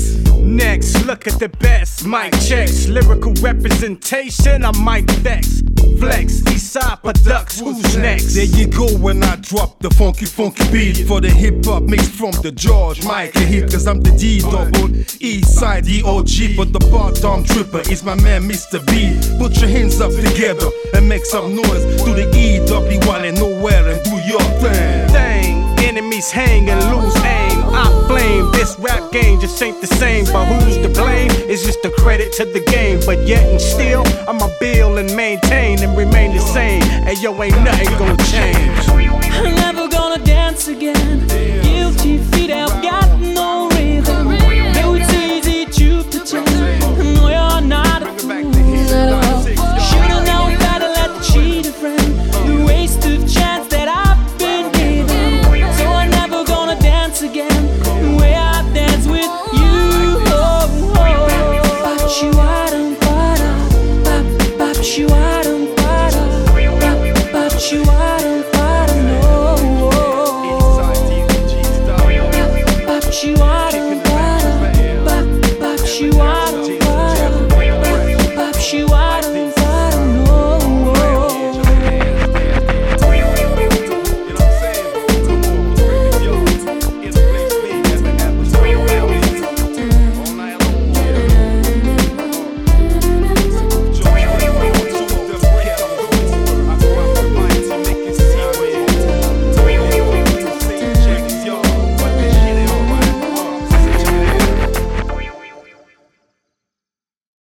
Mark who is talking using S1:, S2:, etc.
S1: Next, look at the best. Mic checks, lyrical representation. I might vex. Flex, Eastside Products. Who's next?
S2: There you go when I drop the funky beat for the hip hop mixed from the George Michael hit. Cause I'm the D-double Eastside, the OG. But the bottom tripper is my man Mr. B. Put your hands up together and make some noise. Do the EWI and nowhere and do your thing.
S1: Enemies hang and lose aim. I flame. This rap game just ain't the same. But who's to blame? It's just a credit to the game. But yet and still, I'ma build and maintain and remain the same. And yo, ain't nothing gonna change.
S3: I'm never gonna dance again. Guilty